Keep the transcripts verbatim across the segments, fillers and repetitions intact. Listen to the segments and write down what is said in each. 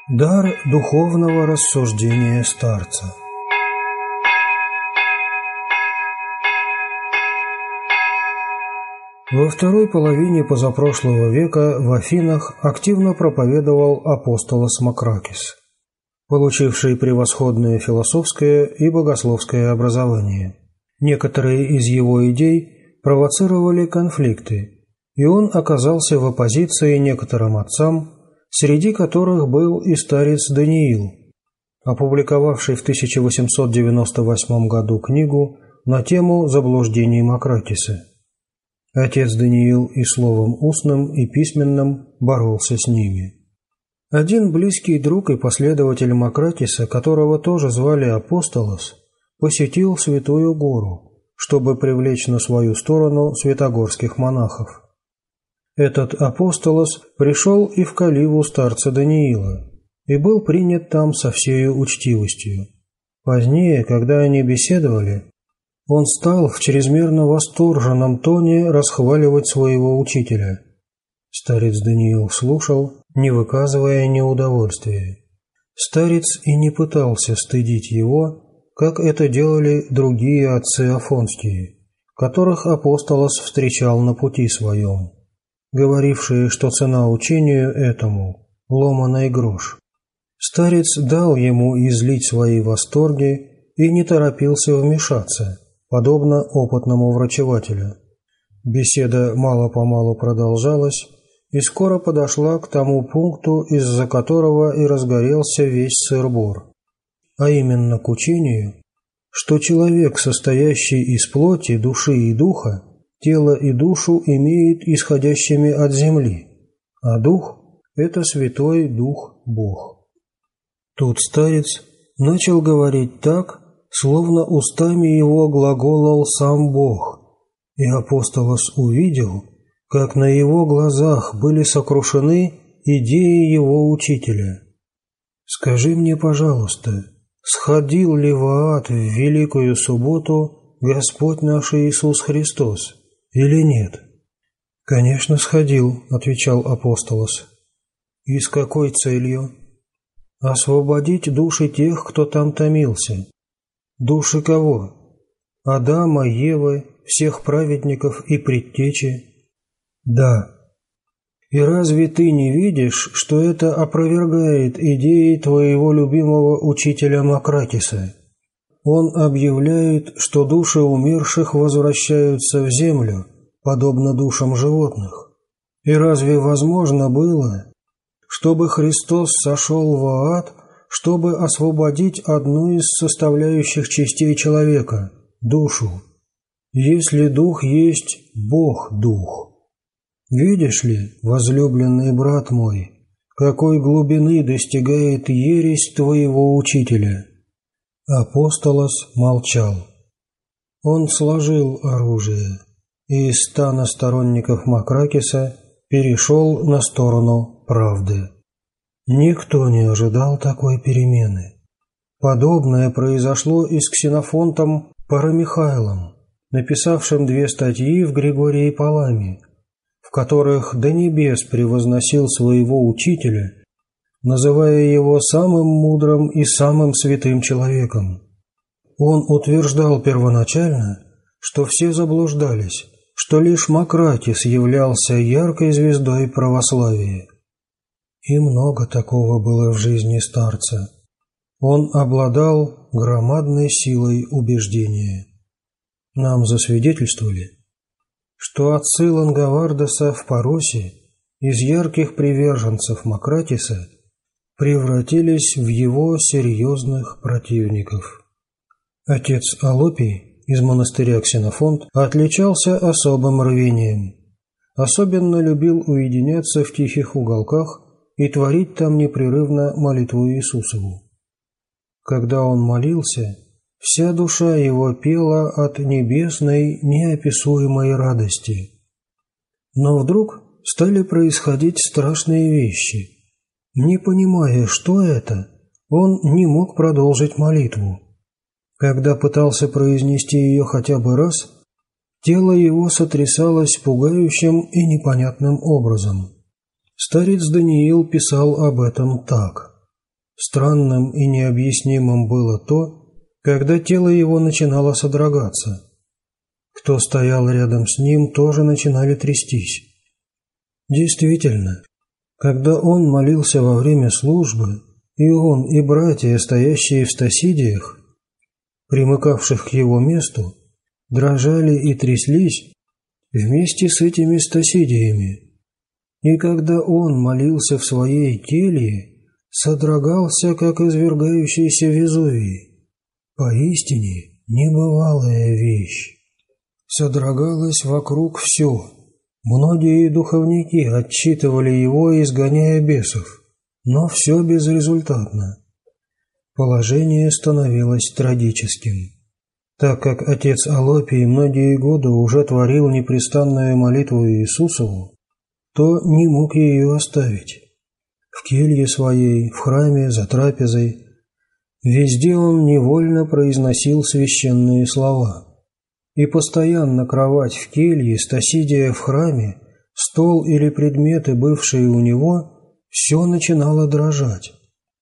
Дар духовного рассуждения старца. Во второй половине позапрошлого века в Афинах активно проповедовал апостолос Макракис, получивший превосходное философское и богословское образование. Некоторые из его идей провоцировали конфликты, и он оказался в оппозиции некоторым отцам, среди которых был и старец Даниил, опубликовавший в тысяча восемьсот девяносто восьмом году книгу на тему заблуждений Макракиса. Отец Даниил и словом устным, и письменным боролся с ними. Один близкий друг и последователь Макракиса, которого тоже звали Апостолос, посетил Святую Гору, чтобы привлечь на свою сторону святогорских монахов. Этот Апостолос пришел и в каливу старца Даниила и был принят там со всею учтивостью. Позднее, когда они беседовали, он стал в чрезмерно восторженном тоне расхваливать своего учителя. Старец Даниил слушал, не выказывая неудовольствия. Старец и не пытался стыдить его, как это делали другие отцы афонские, которых Апостолос встречал на пути своем, говорившие, что цена учению этому – ломаный грош. Старец дал ему излить свои восторги и не торопился вмешаться, подобно опытному врачевателю. Беседа мало-помалу продолжалась и скоро подошла к тому пункту, из-за которого и разгорелся весь сыр-бор, а именно к учению, что человек, состоящий из плоти, души и духа, тело и душу имеет исходящими от земли, а дух – это Святой Дух Бог. Тут старец начал говорить так, словно устами его глаголал сам Бог, и Апостолос увидел, как на его глазах были сокрушены идеи его учителя. «Скажи мне, пожалуйста, сходил ли в ад в Великую Субботу Господь наш Иисус Христос или нет?» «Конечно, сходил», — отвечал Апостолос. «И с какой целью?» «Освободить души тех, кто там томился». «Души кого? Адама, Евы, всех праведников и предтечи?» «Да». «И разве ты не видишь, что это опровергает идеи твоего любимого учителя Макракиса? Он объявляет, что души умерших возвращаются в землю, подобно душам животных. И разве возможно было, чтобы Христос сошел в ад, чтобы освободить одну из составляющих частей человека – душу, если дух есть Бог-дух? Видишь ли, возлюбленный брат мой, какой глубины достигает ересь твоего учителя?» Апостолос молчал. Он сложил оружие и из стана сторонников Макракиса перешел на сторону правды. Никто не ожидал такой перемены. Подобное произошло и с Ксенофонтом Парамихайлом, написавшим две статьи в Григории Паламе, в которых до небес превозносил своего учителя, называя его самым мудрым и самым святым человеком. Он утверждал первоначально, что все заблуждались, что лишь Макракис являлся яркой звездой православия. И много такого было в жизни старца. Он обладал громадной силой убеждения. Нам засвидетельствовали, что отцы Лангавардоса в Паросе из ярких приверженцев Макракиса превратились в его серьезных противников. Отец Алопий из монастыря Ксенофонт отличался особым рвением. Особенно любил уединяться в тихих уголках и творить там непрерывно молитву Иисусову. Когда он молился, вся душа его пела от небесной неописуемой радости. Но вдруг стали происходить страшные вещи. Не понимая, что это, он не мог продолжить молитву. Когда пытался произнести ее хотя бы раз, тело его сотрясалось пугающим и непонятным образом. Старец Даниил писал об этом так. Странным и необъяснимым было то, когда тело его начинало содрогаться. Кто стоял рядом с ним, тоже начинали трястись. Действительно, когда он молился во время службы, и он, и братья, стоящие в стасидиях, примыкавших к его месту, дрожали и тряслись вместе с этими стасидиями. И когда он молился в своей келье, содрогался, как извергающийся Везувий. Поистине небывалая вещь. Содрогалось вокруг все. Многие духовники отчитывали его, изгоняя бесов, но все безрезультатно. Положение становилось трагическим. Так как отец Алопий многие годы уже творил непрестанную молитву Иисусову, то не мог ее оставить. В келье своей, в храме, за трапезой, везде он невольно произносил священные слова. И постоянно кровать в келье, стасидия в храме, стол или предметы, бывшие у него, все начинало дрожать.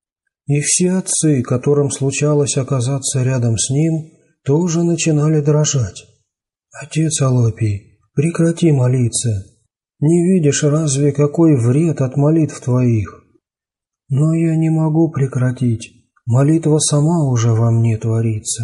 И все отцы, которым случалось оказаться рядом с ним, тоже начинали дрожать. «Отец Алопий, прекрати молиться. Не видишь разве, какой вред от молитв твоих?» «Но я не могу прекратить. Молитва сама уже во мне творится».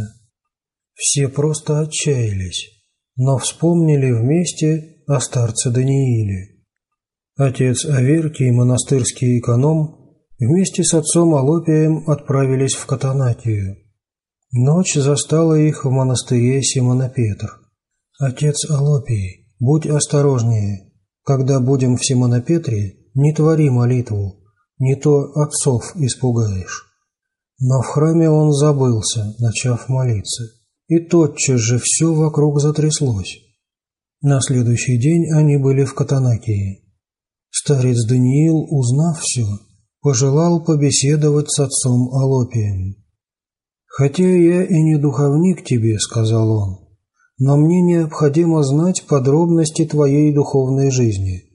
Все просто отчаялись, но вспомнили вместе о старце Данииле. Отец Аверкий, монастырский эконом, вместе с отцом Алопием отправились в Катанакию. Ночь застала их в монастыре Симона Петр. «Отец Алопий, будь осторожнее. Когда будем в Симона Петре, не твори молитву, не то отцов испугаешь». Но в храме он забылся, начав молиться. И тотчас же все вокруг затряслось. На следующий день они были в Катанакии. Старец Даниил, узнав все, пожелал побеседовать с отцом Алопием. «Хотя я и не духовник тебе, — сказал он, — но мне необходимо знать подробности твоей духовной жизни.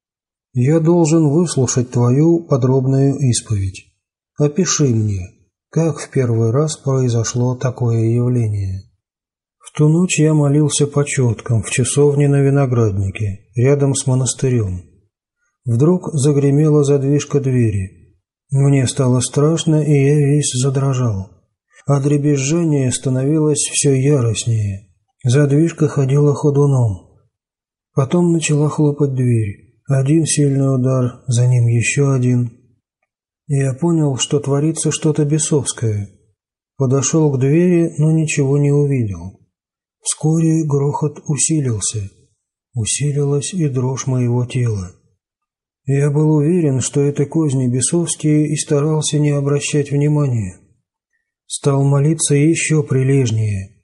Я должен выслушать твою подробную исповедь. Опиши мне, как в первый раз произошло такое явление». В ту ночь я молился по четкам в часовне на Винограднике, рядом с монастырем. Вдруг загремела задвижка двери. Мне стало страшно, и я весь задрожал. А дребезжание становилось все яростнее. Задвижка ходила ходуном. Потом начала хлопать дверь. Один сильный удар, за ним еще один. Я понял, что творится что-то бесовское. Подошел к двери, но ничего не увидел. Вскоре грохот усилился. Усилилась и дрожь моего тела. Я был уверен, что это козни бесовские, и старался не обращать внимания. Стал молиться еще прилежнее.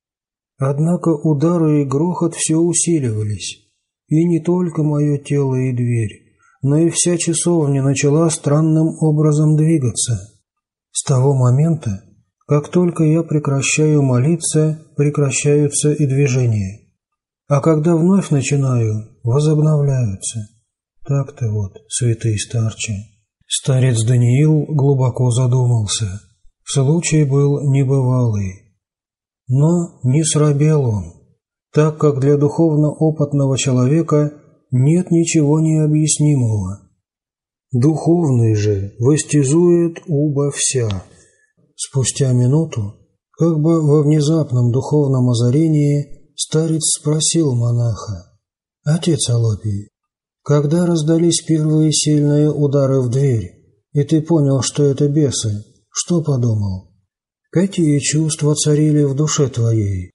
Однако удары и грохот все усиливались. И не только мое тело и дверь, но и вся часовня начала странным образом двигаться. С того момента, как только я прекращаю молиться, прекращаются и движения. А когда вновь начинаю, возобновляются. Так-то вот, святый старче. Старец Даниил глубоко задумался. Случай был небывалый. Но не срабел он, так как для духовно опытного человека нет ничего необъяснимого. Духовный же востязует убо вся. Спустя минуту, как бы во внезапном духовном озарении, старец спросил монаха: «Отец Алопий, когда раздались первые сильные удары в дверь, и ты понял, что это бесы, что подумал? Какие чувства царили в душе твоей?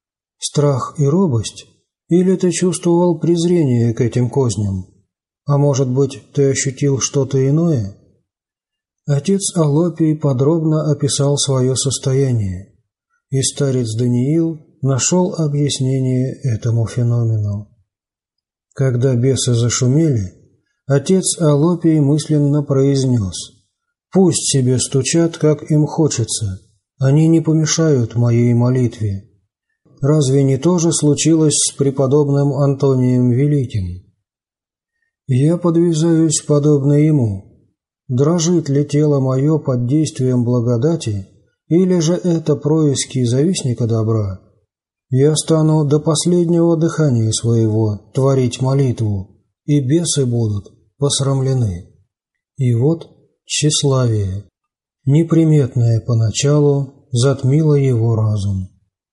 Страх и робость? Или ты чувствовал презрение к этим козням? А может быть, ты ощутил что-то иное?» Отец Алопий подробно описал свое состояние, и старец Даниил нашел объяснение этому феномену. Когда бесы зашумели, отец Алопий мысленно произнес: «Пусть себе стучат, как им хочется, они не помешают моей молитве». Разве не то же случилось с преподобным Антонием Великим? Я подвязаюсь подобно ему. дрожит ли тело мое под действием благодати, или же это происки завистника добра, я стану до последнего дыхания своего творить молитву, и бесы будут посрамлены. И вот тщеславие, неприметное поначалу, затмило его разум.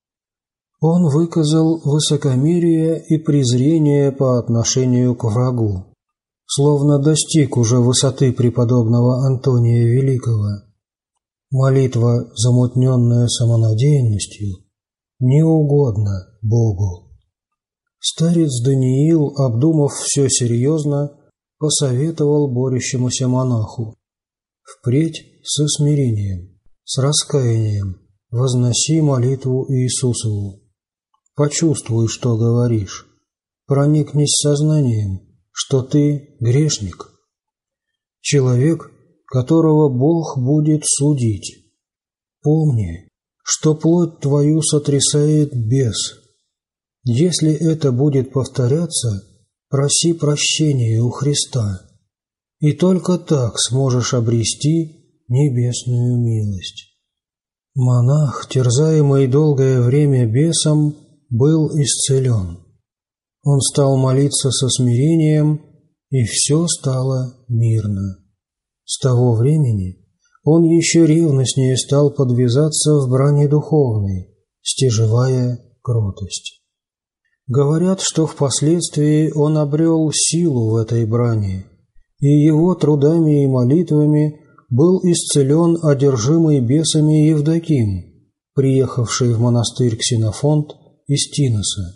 Он выказал высокомерие и презрение по отношению к врагу, словно достиг уже высоты преподобного Антония Великого. Молитва, замутненная самонадеянностью, не угодна Богу. Старец Даниил, обдумав все серьезно, посоветовал борющемуся монаху: «Впредь со смирением, с раскаянием возноси молитву Иисусову. Почувствуй, что говоришь, проникнись сознанием, что ты грешник, человек, которого Бог будет судить. Помни, что плоть твою сотрясает бес. Если это будет повторяться, проси прощения у Христа, и только так сможешь обрести небесную милость». Монах, терзаемый долгое время бесом, был исцелен. Он стал молиться со смирением, и все стало мирно. С того времени он еще ревностнее стал подвязаться в брани духовной, стяжевая кротость. Говорят, что впоследствии он обрел силу в этой брани, и его трудами и молитвами был исцелен одержимый бесами Евдоким, приехавший в монастырь Ксенофонт из Тиноса.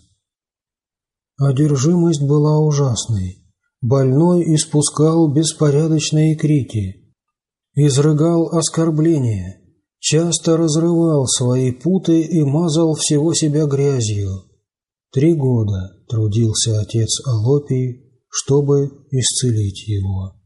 Одержимость была ужасной. Больной испускал беспорядочные крики, изрыгал оскорбления, часто разрывал свои путы и мазал всего себя грязью. Три года трудился отец Алопий, чтобы исцелить его.